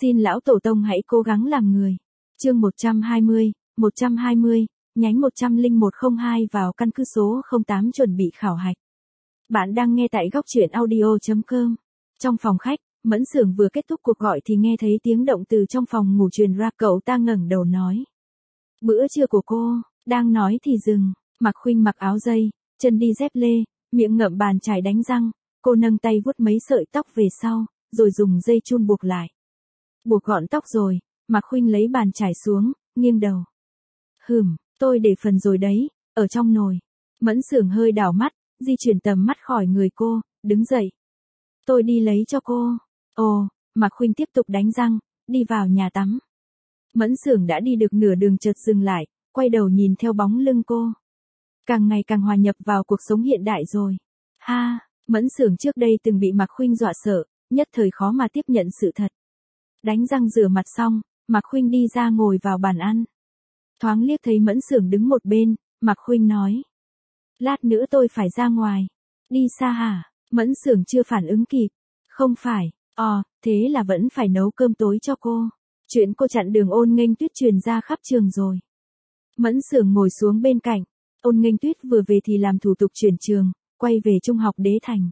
Xin lão tổ tông hãy cố gắng làm người. Chương 120, nhánh 10102 vào căn cứ số 08 chuẩn bị khảo hạch. Bạn đang nghe tại góc truyện audio.com. Trong phòng khách, Mẫn Xưởng vừa kết thúc cuộc gọi thì nghe thấy tiếng động từ trong phòng ngủ truyền ra, cậu ta ngẩng đầu nói. Bữa trưa của cô, đang nói thì dừng, Mạc Khuynh mặc áo dây, chân đi dép lê, miệng ngậm bàn chải đánh răng, cô nâng tay vuốt mấy sợi tóc về sau, rồi dùng dây chun buộc lại. Buộc gọn tóc rồi, Mạc Khuynh lấy bàn chải xuống, nghiêng đầu. Tôi để phần rồi đấy, ở trong nồi. Mẫn Xưởng hơi đảo mắt, di chuyển tầm mắt khỏi người cô, đứng dậy. Tôi đi lấy cho cô. Ồ, Mạc Khuynh tiếp tục đánh răng, đi vào nhà tắm. Mẫn Xưởng đã đi được nửa đường chợt dừng lại, quay đầu nhìn theo bóng lưng cô. Càng ngày càng hòa nhập vào cuộc sống hiện đại rồi. Ha, Mẫn Xưởng trước đây từng bị Mạc Khuynh dọa sợ, nhất thời khó mà tiếp nhận sự thật. Đánh răng rửa mặt xong, Mạc Khuynh đi ra ngồi vào bàn ăn. Thoáng liếc thấy Mẫn Xưởng đứng một bên, Mạc Khuynh nói. Lát nữa tôi phải ra ngoài. Đi xa hả? Mẫn Xưởng chưa phản ứng kịp. Không phải, thế là vẫn phải nấu cơm tối cho cô. Chuyện cô chặn đường Ôn Nghênh Tuyết truyền ra khắp trường rồi. Mẫn Xưởng ngồi xuống bên cạnh. Ôn Nghênh Tuyết vừa về thì làm thủ tục chuyển trường, quay về trung học Đế Thành.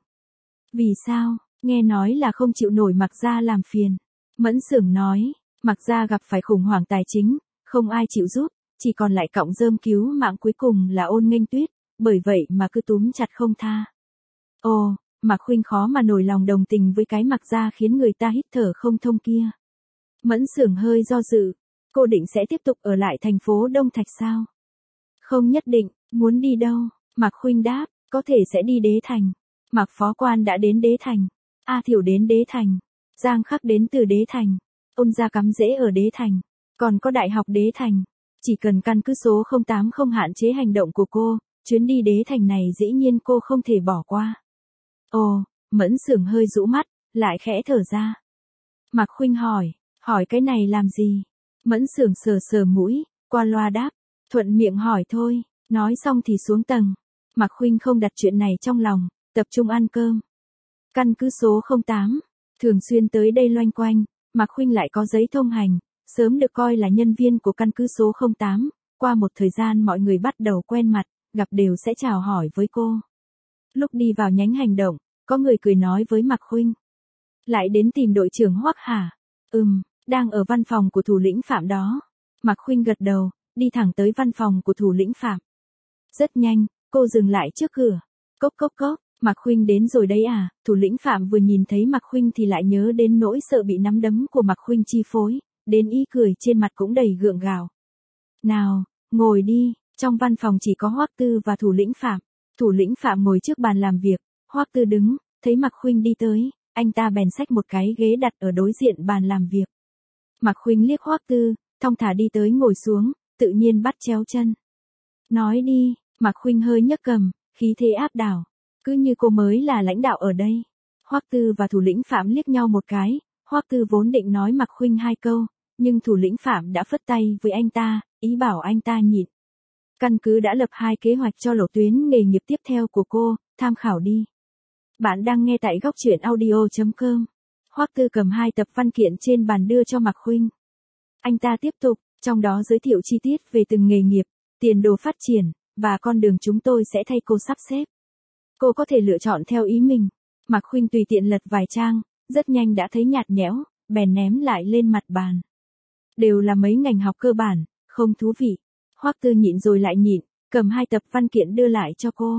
Vì sao? Nghe nói là không chịu nổi Mạc gia làm phiền. Mẫn Xưởng nói, Mạc gia gặp phải khủng hoảng tài chính, không ai chịu giúp, chỉ còn lại cọng rơm cứu mạng cuối cùng là Ôn Nghênh Tuyết, bởi vậy mà cứ túm chặt không tha. Ồ, Mạc Khuynh khó mà nổi lòng đồng tình với cái Mạc gia khiến người ta hít thở không thông kia. Mẫn Xưởng hơi do dự, cô định sẽ tiếp tục ở lại thành phố Đông Thạch sao? Không nhất định, muốn đi đâu? Mạc Khuynh đáp, có thể sẽ đi Đế Thành. Mạc Phó Quan đã đến Đế Thành. A Thiểu đến Đế Thành. Giang Khắc đến từ Đế Thành. Ôn gia cắm rễ ở Đế Thành. Còn có Đại học Đế Thành. Chỉ cần căn cứ số 08 không hạn chế hành động của cô, chuyến đi Đế Thành này dĩ nhiên cô không thể bỏ qua. Ồ, Mẫn Xưởng hơi rũ mắt, lại khẽ thở ra. Mạc Khuynh hỏi cái này làm gì? Mẫn Xưởng sờ mũi, qua loa đáp, thuận miệng hỏi thôi, nói xong thì xuống tầng. Mạc Khuynh không đặt chuyện này trong lòng, tập trung ăn cơm. Căn cứ số 08, thường xuyên tới đây loanh quanh, Mạc Khuynh lại có giấy thông hành, sớm được coi là nhân viên của căn cứ số 08, qua một thời gian mọi người bắt đầu quen mặt, gặp đều sẽ chào hỏi với cô. Lúc đi vào nhánh hành động, có người cười nói với Mạc Khuynh. Lại đến tìm đội trưởng Hoắc hả? Đang ở văn phòng của thủ lĩnh Phạm đó. Mạc Khuynh gật đầu, đi thẳng tới văn phòng của thủ lĩnh Phạm. Rất nhanh, cô dừng lại trước cửa. Cốc, Mạc Khuynh đến rồi đấy à? Thủ lĩnh Phạm vừa nhìn thấy Mạc Khuynh thì lại nhớ đến nỗi sợ bị nắm đấm của Mạc Khuynh chi phối, đến ý cười trên mặt cũng đầy gượng gạo. Nào, ngồi đi, trong văn phòng chỉ có Hoắc Tư và thủ lĩnh Phạm. Thủ lĩnh Phạm ngồi trước bàn làm việc, Hoắc Tư đứng, thấy Mạc Khuynh đi tới, anh ta bèn xách một cái ghế đặt ở đối diện bàn làm việc. Mạc Khuynh liếc Hoắc Tư, thong thả đi tới ngồi xuống, tự nhiên bắt chéo chân. Nói đi, Mạc Khuynh hơi nhấc cằm, khí thế áp đảo, cứ như cô mới là lãnh đạo ở đây. Hoắc Tư và thủ lĩnh Phạm liếc nhau một cái, Hoắc Tư vốn định nói Mạc Khuynh hai câu, nhưng thủ lĩnh Phạm đã phất tay với anh ta, ý bảo anh ta nhịn. Căn cứ đã lập 2 kế hoạch cho lộ tuyến nghề nghiệp tiếp theo của cô, tham khảo đi. Bạn đang nghe tại góc truyện audio.com. Hoắc Tư cầm 2 tập văn kiện trên bàn đưa cho Mạc Khuynh. Anh ta tiếp tục, trong đó giới thiệu chi tiết về từng nghề nghiệp, tiền đồ phát triển, và con đường chúng tôi sẽ thay cô sắp xếp. Cô có thể lựa chọn theo ý mình. Mạc Khuynh tùy tiện lật vài trang, rất nhanh đã thấy nhạt nhẽo, bèn ném lại lên mặt bàn. Đều là mấy ngành học cơ bản, không thú vị. Hoắc Tư nhịn rồi lại nhịn, cầm 2 tập văn kiện đưa lại cho cô.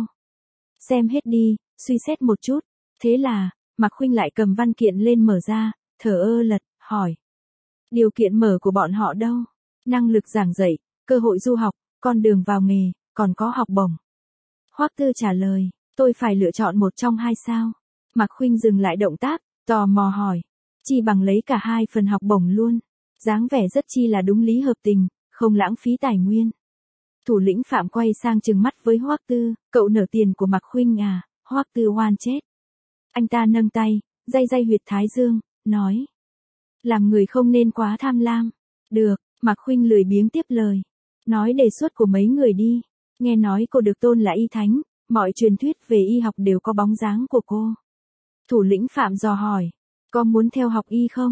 Xem hết đi, suy xét một chút. Thế là, Mạc Khuynh lại cầm văn kiện lên mở ra, thở ơ lật, hỏi. Điều kiện mở của bọn họ đâu? Năng lực giảng dạy, cơ hội du học, con đường vào nghề, còn có học bổng. Hoắc Tư trả lời, tôi phải lựa chọn một trong 2 sao? Mạc Khuynh dừng lại động tác, tò mò hỏi. Chi bằng lấy cả 2 phần học bổng luôn. Dáng vẻ rất chi là đúng lý hợp tình, không lãng phí tài nguyên. Thủ lĩnh Phạm quay sang trừng mắt với Hoắc Tư, cậu nợ tiền của Mạc Khuynh à? Hoắc Tư oan chết. Anh ta nâng tay, day huyệt thái dương, nói. Làm người không nên quá tham lam. Được, Mạc Khuynh lười biếng tiếp lời. Nói đề xuất của mấy người đi. Nghe nói cô được tôn là y thánh, mọi truyền thuyết về y học đều có bóng dáng của cô. Thủ lĩnh Phạm dò hỏi. Có muốn theo học y không?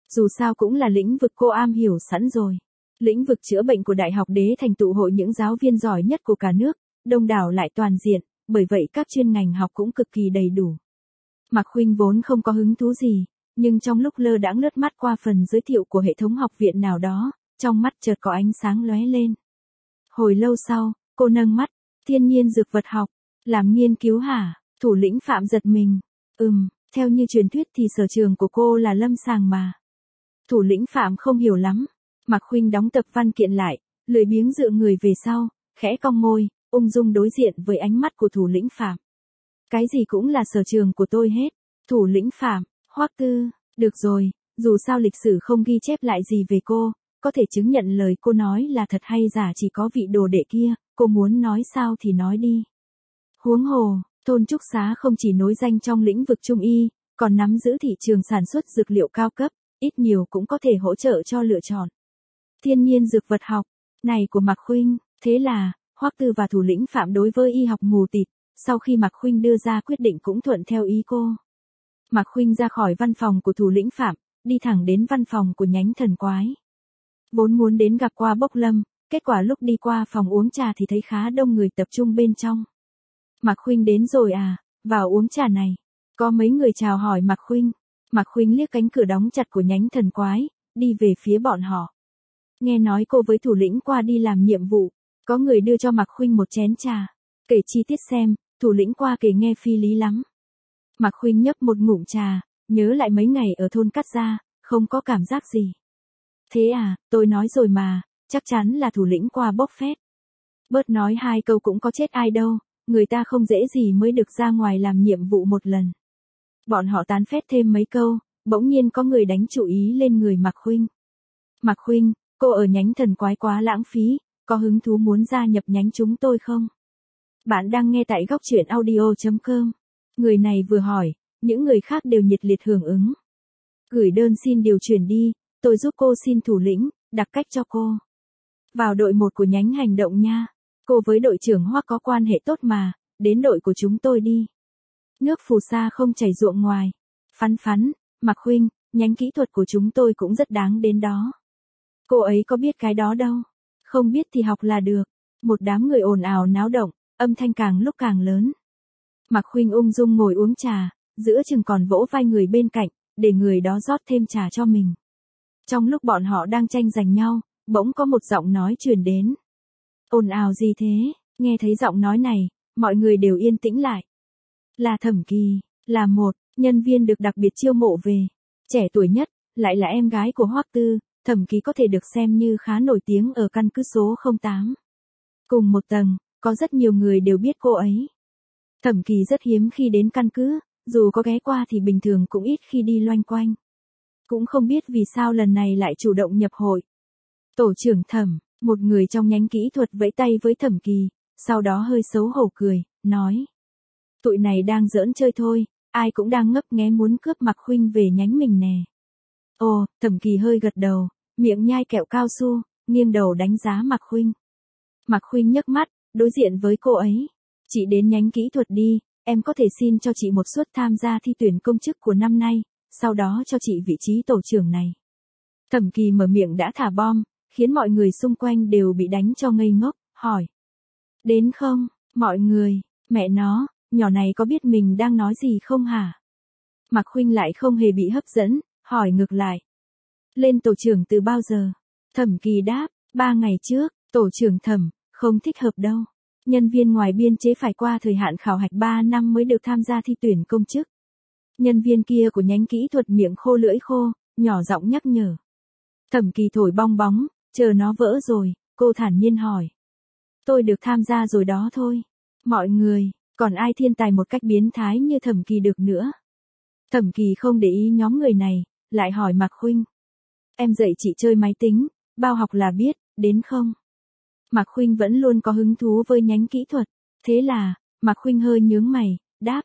Dù sao cũng là lĩnh vực cô am hiểu sẵn rồi. Lĩnh vực chữa bệnh của Đại học Đế Thành tụ hội những giáo viên giỏi nhất của cả nước, đông đảo lại toàn diện, bởi vậy các chuyên ngành học cũng cực kỳ đầy đủ. Mạc Khuynh vốn không có hứng thú gì, nhưng trong lúc lơ đãng lướt mắt qua phần giới thiệu của hệ thống học viện nào đó, trong mắt chợt có ánh sáng lóe lên. Hồi lâu sau, cô nâng mắt, thiên nhiên dược vật học, làm nghiên cứu hả? Thủ lĩnh Phạm giật mình. Theo như truyền thuyết thì sở trường của cô là lâm sàng mà. Thủ lĩnh Phạm không hiểu lắm. Mạc Khuynh đóng tập văn kiện lại, lười biếng dựa người về sau, khẽ cong môi, ung dung đối diện với ánh mắt của thủ lĩnh Phạm. Cái gì cũng là sở trường của tôi hết. Thủ lĩnh Phạm, Hoắc Tư, được rồi, dù sao lịch sử không ghi chép lại gì về cô, có thể chứng nhận lời cô nói là thật hay giả chỉ có vị đồ đệ kia, cô muốn nói sao thì nói đi. Huống hồ, thôn Trúc Xá không chỉ nối danh trong lĩnh vực trung y, còn nắm giữ thị trường sản xuất dược liệu cao cấp, ít nhiều cũng có thể hỗ trợ cho lựa chọn. Thiên nhiên dược vật học, này của Mạc Khuynh, thế là, Hoắc Tư và thủ lĩnh Phạm đối với y học mù tịt, sau khi Mạc Khuynh đưa ra quyết định cũng thuận theo ý cô. Mạc Khuynh ra khỏi văn phòng của thủ lĩnh Phạm, đi thẳng đến văn phòng của nhánh thần quái. Vốn muốn đến gặp qua Bốc Lâm, kết quả lúc đi qua phòng uống trà thì thấy khá đông người tập trung bên trong. Mạc Khuynh đến rồi à, vào uống trà này. Có mấy người chào hỏi Mạc Khuynh. Mạc Khuynh liếc cánh cửa đóng chặt của nhánh thần quái, đi về phía bọn họ. Nghe nói cô với thủ lĩnh qua đi làm nhiệm vụ, có người đưa cho Mạc Khuynh một chén trà. Kể chi tiết xem, thủ lĩnh qua kể nghe phi lý lắm. Mạc Khuynh nhấp một ngụm trà, nhớ lại mấy ngày ở thôn Cát Gia, không có cảm giác gì. Thế à, tôi nói rồi mà, chắc chắn là thủ lĩnh qua bốc phét. Bớt nói hai câu cũng có chết ai đâu, người ta không dễ gì mới được ra ngoài làm nhiệm vụ một lần. Bọn họ tán phét thêm mấy câu, bỗng nhiên có người đánh chú ý lên người Mạc Khuynh. Mạc Khuynh, cô ở nhánh thần quái quá lãng phí, có hứng thú muốn gia nhập nhánh chúng tôi không? Bạn đang nghe tại góc truyện audio.com. Người này vừa hỏi, những người khác đều nhiệt liệt hưởng ứng. Gửi đơn xin điều chuyển đi, tôi giúp cô xin thủ lĩnh, đặc cách cho cô. Vào đội 1 của nhánh hành động nha. Cô với đội trưởng Hoắc có quan hệ tốt mà, đến đội của chúng tôi đi. Nước phù sa không chảy ruộng ngoài. Phắn, Mạc Khuynh, nhánh kỹ thuật của chúng tôi cũng rất đáng đến đó. Cô ấy có biết cái đó đâu. Không biết thì học là được. Một đám người ồn ào náo động, âm thanh càng lúc càng lớn. Mạc Khuynh ung dung ngồi uống trà, giữa chừng còn vỗ vai người bên cạnh, để người đó rót thêm trà cho mình. Trong lúc bọn họ đang tranh giành nhau, bỗng có một giọng nói truyền đến. Ồn ào gì thế? Nghe thấy giọng nói này, mọi người đều yên tĩnh lại. Là Thẩm Kỳ, là một nhân viên được đặc biệt chiêu mộ về. Trẻ tuổi nhất, lại là em gái của Hoắc Tư, Thẩm Kỳ có thể được xem như khá nổi tiếng ở căn cứ số 08. Cùng một tầng, có rất nhiều người đều biết cô ấy. Thẩm Kỳ rất hiếm khi đến căn cứ, dù có ghé qua thì bình thường cũng ít khi đi loanh quanh. Cũng không biết vì sao lần này lại chủ động nhập hội. Tổ trưởng Thẩm, một người trong nhánh kỹ thuật vẫy tay với Thẩm Kỳ, sau đó hơi xấu hổ cười, nói. Tụi này đang giỡn chơi thôi, ai cũng đang ngấp nghé muốn cướp Mạc Khuynh về nhánh mình nè. Ồ, Thẩm Kỳ hơi gật đầu, miệng nhai kẹo cao su, nghiêng đầu đánh giá Mạc Khuynh. Mạc Khuynh nhấc mắt, đối diện với cô ấy. Chị đến nhánh kỹ thuật đi, em có thể xin cho chị một suất tham gia thi tuyển công chức của năm nay, sau đó cho chị vị trí tổ trưởng này. Thẩm Kỳ mở miệng đã thả bom, khiến mọi người xung quanh đều bị đánh cho ngây ngốc, hỏi. Đến không, mọi người, mẹ nó, nhỏ này có biết mình đang nói gì không hả? Mạc Khuynh lại không hề bị hấp dẫn, hỏi ngược lại. Lên tổ trưởng từ bao giờ? Thẩm Kỳ đáp, 3 ngày trước, tổ trưởng Thẩm, không thích hợp đâu. Nhân viên ngoài biên chế phải qua thời hạn khảo hạch 3 năm mới được tham gia thi tuyển công chức. Nhân viên kia của nhánh kỹ thuật miệng khô lưỡi khô, nhỏ giọng nhắc nhở. Thẩm Kỳ thổi bong bóng, chờ nó vỡ rồi, cô thản nhiên hỏi. Tôi được tham gia rồi đó thôi. Mọi người, còn ai thiên tài một cách biến thái như Thẩm Kỳ được nữa? Thẩm Kỳ không để ý nhóm người này, lại hỏi Mạc Khuynh. Em dạy chị chơi máy tính, bao học là biết, đến không? Mạc Khuynh vẫn luôn có hứng thú với nhánh kỹ thuật, thế là, Mạc Khuynh hơi nhướng mày, đáp,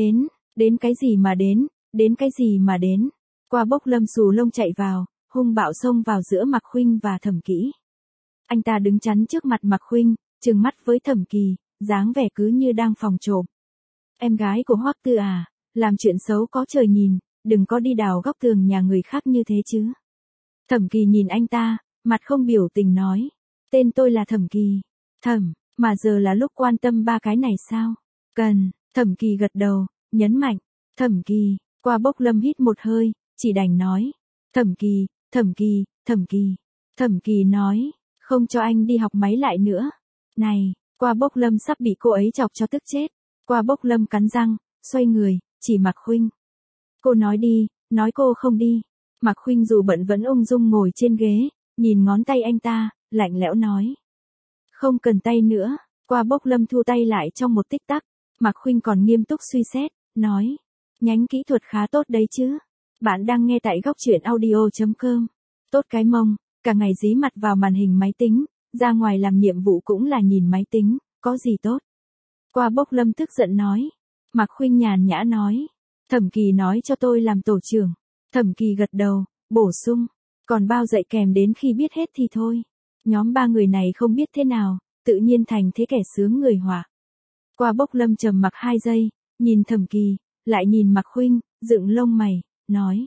đến cái gì mà đến cái gì mà đến. Qua Bốc Lâm xù lông chạy vào, hung bạo xông vào giữa Mạc Khuynh và Thẩm Kỳ. Anh ta đứng chắn trước mặt Mạc Khuynh, trừng mắt với Thẩm Kỳ, dáng vẻ cứ như đang phòng trộm. Em gái của Hoắc Tư à, làm chuyện xấu có trời nhìn, đừng có đi đào góc tường nhà người khác như thế chứ. Thẩm Kỳ nhìn anh ta, mặt không biểu tình nói. Tên tôi là Thẩm Kỳ. Thẩm, mà giờ là lúc quan tâm ba cái này sao? Cần, Thẩm Kỳ gật đầu, nhấn mạnh. Thẩm Kỳ, qua Bốc Lâm hít một hơi, chỉ đành nói. Thẩm Kỳ, Thẩm Kỳ, Thẩm Kỳ. Thẩm Kỳ nói, không cho anh đi học máy lại nữa. Này, qua Bốc Lâm sắp bị cô ấy chọc cho tức chết. Qua Bốc Lâm cắn răng, xoay người, chỉ Mạc Khuynh. Cô nói đi, nói cô không đi. Mạc Khuynh dù bận vẫn ung dung ngồi trên ghế, nhìn ngón tay anh ta, lạnh lẽo nói. Không cần tay nữa. Qua Bốc Lâm thu tay lại trong một tích tắc. Mạc Khuynh còn nghiêm túc suy xét, nói. Nhánh kỹ thuật khá tốt đấy chứ. Bạn đang nghe tại góc truyện audio.com. Tốt cái mông, cả ngày dí mặt vào màn hình máy tính, ra ngoài làm nhiệm vụ cũng là nhìn máy tính, có gì tốt. Qua Bốc Lâm tức giận nói. Mạc Khuynh nhàn nhã nói. Thẩm Kỳ nói cho tôi làm tổ trưởng. Thẩm Kỳ gật đầu, bổ sung. Còn bao dạy kèm đến khi biết hết thì thôi. Nhóm ba người này không biết thế nào, tự nhiên thành thế kẻ sướng người họa. Qua Bốc Lâm trầm mặc 2 giây, nhìn Thẩm Kỳ, lại nhìn Mạc Khuynh, dựng lông mày, nói.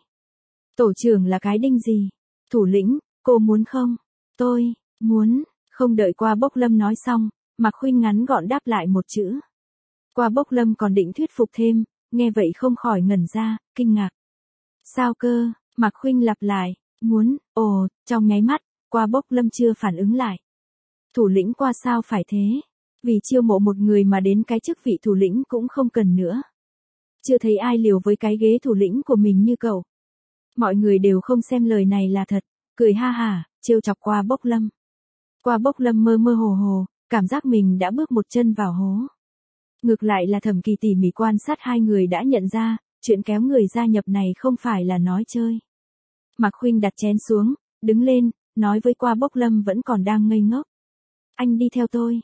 Tổ trưởng là cái đinh gì? Thủ lĩnh, cô muốn không? Tôi, muốn. Không đợi Qua Bốc Lâm nói xong, Mạc Khuynh ngắn gọn đáp lại một chữ. Qua Bốc Lâm còn định thuyết phục thêm, nghe vậy không khỏi ngẩn ra, kinh ngạc. Sao cơ? Mạc Khuynh lặp lại, muốn, trong nháy mắt, Qua Bốc Lâm chưa phản ứng lại. Thủ lĩnh Qua sao phải thế? Vì chiêu mộ một người mà đến cái chức vị thủ lĩnh cũng không cần nữa. Chưa thấy ai liều với cái ghế thủ lĩnh của mình như cậu. Mọi người đều không xem lời này là thật, cười ha hả, trêu chọc Qua Bốc Lâm. Qua Bốc Lâm mơ mơ hồ hồ, cảm giác mình đã bước một chân vào hố. Ngược lại là Thẩm Kỳ tỉ mỉ quan sát hai người đã nhận ra, chuyện kéo người gia nhập này không phải là nói chơi. Mạc Khuynh đặt chén xuống, đứng lên, nói với Qua Bốc Lâm vẫn còn đang ngây ngốc. Anh đi theo tôi.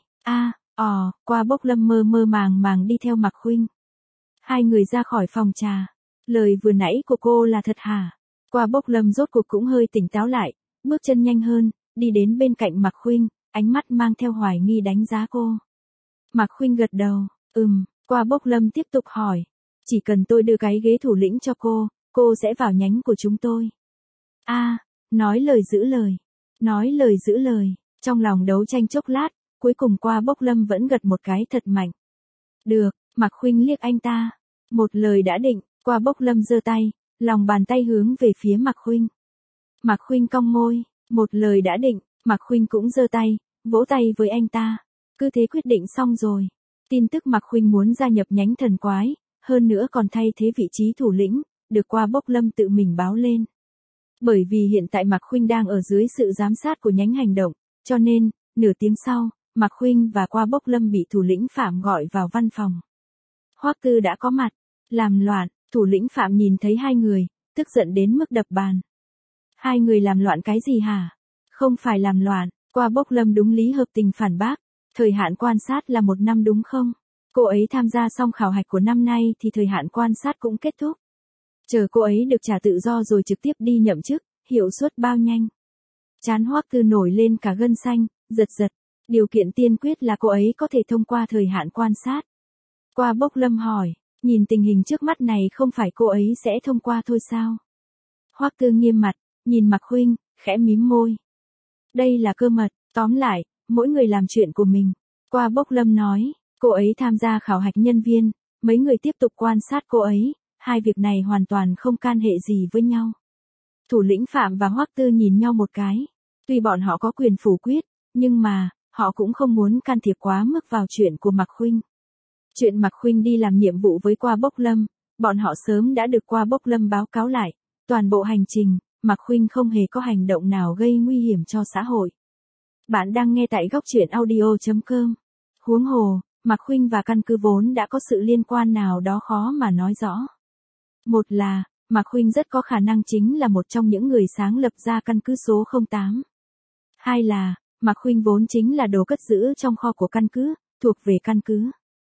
Qua Bốc Lâm mơ mơ màng màng đi theo Mạc Khuynh. Hai người ra khỏi phòng trà. Lời vừa nãy của cô là thật hả? Qua Bốc Lâm rốt cuộc cũng hơi tỉnh táo lại, bước chân nhanh hơn, đi đến bên cạnh Mạc Khuynh, ánh mắt mang theo hoài nghi đánh giá cô. Mạc Khuynh gật đầu, Qua Bốc Lâm tiếp tục hỏi. Chỉ cần tôi đưa cái ghế thủ lĩnh cho cô sẽ vào nhánh của chúng tôi. Nói lời giữ lời. Nói lời giữ lời. Trong lòng đấu tranh chốc lát, cuối cùng Qua Bốc Lâm vẫn gật một cái thật mạnh. Được, Mạc Khuynh liếc anh ta. Một lời đã định, Qua Bốc Lâm giơ tay, lòng bàn tay hướng về phía Mạc Khuynh. Mạc Khuynh cong môi, một lời đã định, Mạc Khuynh cũng giơ tay, vỗ tay với anh ta. Cứ thế quyết định xong rồi. Tin tức Mạc Khuynh muốn gia nhập nhánh thần quái, hơn nữa còn thay thế vị trí thủ lĩnh, được Qua Bốc Lâm tự mình báo lên. Bởi vì hiện tại Mạc Khuynh đang ở dưới sự giám sát của nhánh hành động, cho nên, nửa tiếng sau, Mạc Khuynh và Qua Bốc Lâm bị thủ lĩnh Phạm gọi vào văn phòng. Hoắc Tư đã có mặt, làm loạn, thủ lĩnh Phạm nhìn thấy hai người, tức giận đến mức đập bàn. Hai người làm loạn cái gì hả? Không phải làm loạn, Qua Bốc Lâm đúng lý hợp tình phản bác. Thời hạn quan sát là 1 năm đúng không? Cô ấy tham gia xong khảo hạch của năm nay thì thời hạn quan sát cũng kết thúc. Chờ cô ấy được trả tự do rồi trực tiếp đi nhậm chức, hiệu suất bao nhanh. Trán Hoắc Tư nổi lên cả gân xanh, giật giật. Điều kiện tiên quyết là cô ấy có thể thông qua thời hạn quan sát. Qua Bốc Lâm hỏi, nhìn tình hình trước mắt này không phải cô ấy sẽ thông qua thôi sao? Hoắc Tư nghiêm mặt, nhìn Mạc Khuynh, khẽ mím môi. Đây là cơ mật, tóm lại, mỗi người làm chuyện của mình. Qua Bốc Lâm nói, cô ấy tham gia khảo hạch nhân viên, mấy người tiếp tục quan sát cô ấy, hai việc này hoàn toàn không can hệ gì với nhau. Thủ lĩnh Phạm và Hoắc Tư nhìn nhau một cái. Tuy bọn họ có quyền phủ quyết, nhưng mà, họ cũng không muốn can thiệp quá mức vào chuyện của Mạc Khuynh. Chuyện Mạc Khuynh đi làm nhiệm vụ với Qua Bốc Lâm, bọn họ sớm đã được Qua Bốc Lâm báo cáo lại. Toàn bộ hành trình, Mạc Khuynh không hề có hành động nào gây nguy hiểm cho xã hội. Bạn đang nghe tại góc truyện audio.com. Huống hồ, Mạc Khuynh và căn cứ vốn đã có sự liên quan nào đó khó mà nói rõ. Một là, Mạc Khuynh rất có khả năng chính là một trong những người sáng lập ra căn cứ số 08. Hai là, Mạc Khuynh vốn chính là đồ cất giữ trong kho của căn cứ, thuộc về căn cứ.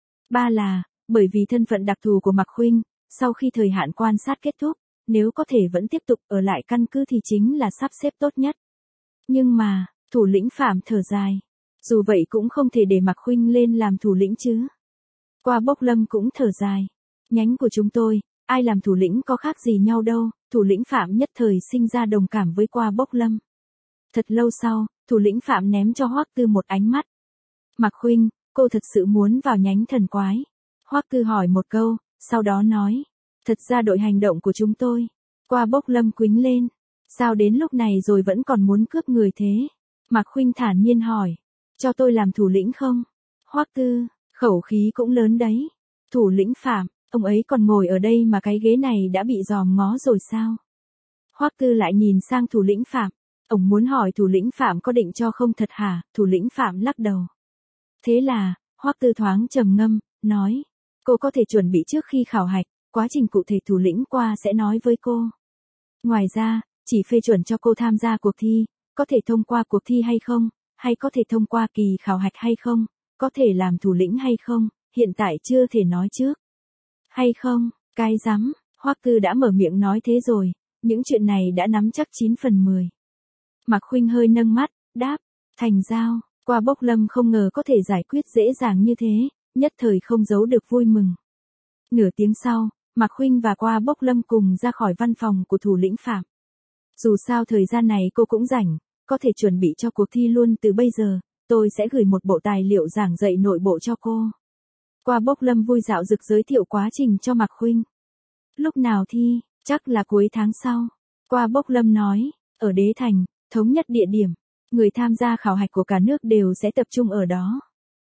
Ba là, bởi vì thân phận đặc thù của Mạc Khuynh, sau khi thời hạn quan sát kết thúc, nếu có thể vẫn tiếp tục ở lại căn cứ thì chính là sắp xếp tốt nhất. Nhưng mà, thủ lĩnh Phạm thở dài. Dù vậy cũng không thể để Mạc Khuynh lên làm thủ lĩnh chứ. Qua Bốc Lâm cũng thở dài. Nhánh của chúng tôi, ai làm thủ lĩnh có khác gì nhau đâu, thủ lĩnh Phạm nhất thời sinh ra đồng cảm với Qua Bốc Lâm. Thật lâu sau, thủ lĩnh Phạm ném cho Hoắc Tư một ánh mắt. Mạc Khuynh, cô thật sự muốn vào nhánh thần quái. Hoắc Tư hỏi một câu, sau đó nói. Thật ra đội hành động của chúng tôi. Qua Bốc Lâm quĩnh lên. Sao đến lúc này rồi vẫn còn muốn cướp người thế? Mạc Khuynh thản nhiên hỏi. Cho tôi làm thủ lĩnh không? Hoắc Tư, khẩu khí cũng lớn đấy. Thủ lĩnh Phạm, ông ấy còn ngồi ở đây mà cái ghế này đã bị dòm ngó rồi sao? Hoắc Tư lại nhìn sang thủ lĩnh Phạm. Ông muốn hỏi thủ lĩnh Phạm có định cho không thật hả? Thủ lĩnh Phạm lắc đầu. Thế là, Hoắc Tư thoáng trầm ngâm, nói. Cô có thể chuẩn bị trước khi khảo hạch, quá trình cụ thể thủ lĩnh Qua sẽ nói với cô. Ngoài ra, chỉ phê chuẩn cho cô tham gia cuộc thi, có thể thông qua cuộc thi hay không, hay có thể thông qua kỳ khảo hạch hay không, có thể làm thủ lĩnh hay không, hiện tại chưa thể nói trước. Hay không, cái rắm, Hoắc Tư đã mở miệng nói thế rồi, những chuyện này đã nắm chắc 9/10. Mạc Khuynh hơi nâng mắt, đáp, thành giao. Qua Bốc Lâm không ngờ có thể giải quyết dễ dàng như thế, nhất thời không giấu được vui mừng. Nửa tiếng sau, Mạc Khuynh và Qua Bốc Lâm cùng ra khỏi văn phòng của thủ lĩnh Phạm. Dù sao thời gian này cô cũng rảnh, có thể chuẩn bị cho cuộc thi luôn từ bây giờ, tôi sẽ gửi một bộ tài liệu giảng dạy nội bộ cho cô. Qua Bốc Lâm vui dạo dực giới thiệu quá trình cho Mạc Khuynh. Lúc nào thi, chắc là cuối tháng sau. Qua Bốc Lâm nói, ở Đế Thành, thống nhất địa điểm, người tham gia khảo hạch của cả nước đều sẽ tập trung ở đó.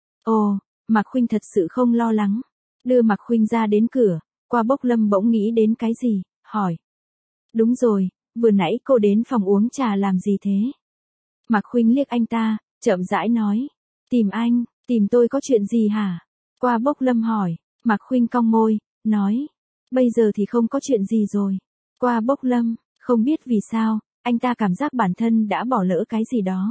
Ồ, Mạc Khuynh thật sự không lo lắng. Đưa Mạc Khuynh ra đến cửa, Qua Bốc Lâm bỗng nghĩ đến cái gì, hỏi. Đúng rồi, vừa nãy cô đến phòng uống trà làm gì thế? Mạc Khuynh liếc anh ta, chậm rãi nói. Tìm anh, tìm tôi có chuyện gì hả? Qua Bốc Lâm hỏi, Mạc Khuynh cong môi, nói. Bây giờ thì không có chuyện gì rồi. Qua Bốc Lâm, không biết vì sao, anh ta cảm giác bản thân đã bỏ lỡ cái gì đó.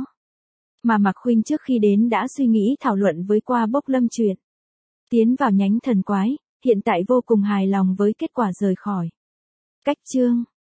Mà Mạc Khuynh trước khi đến đã suy nghĩ thảo luận với Qua Bốc Lâm chuyện. Tiến vào nhánh thần quái, hiện tại vô cùng hài lòng với kết quả rời khỏi. Cách chương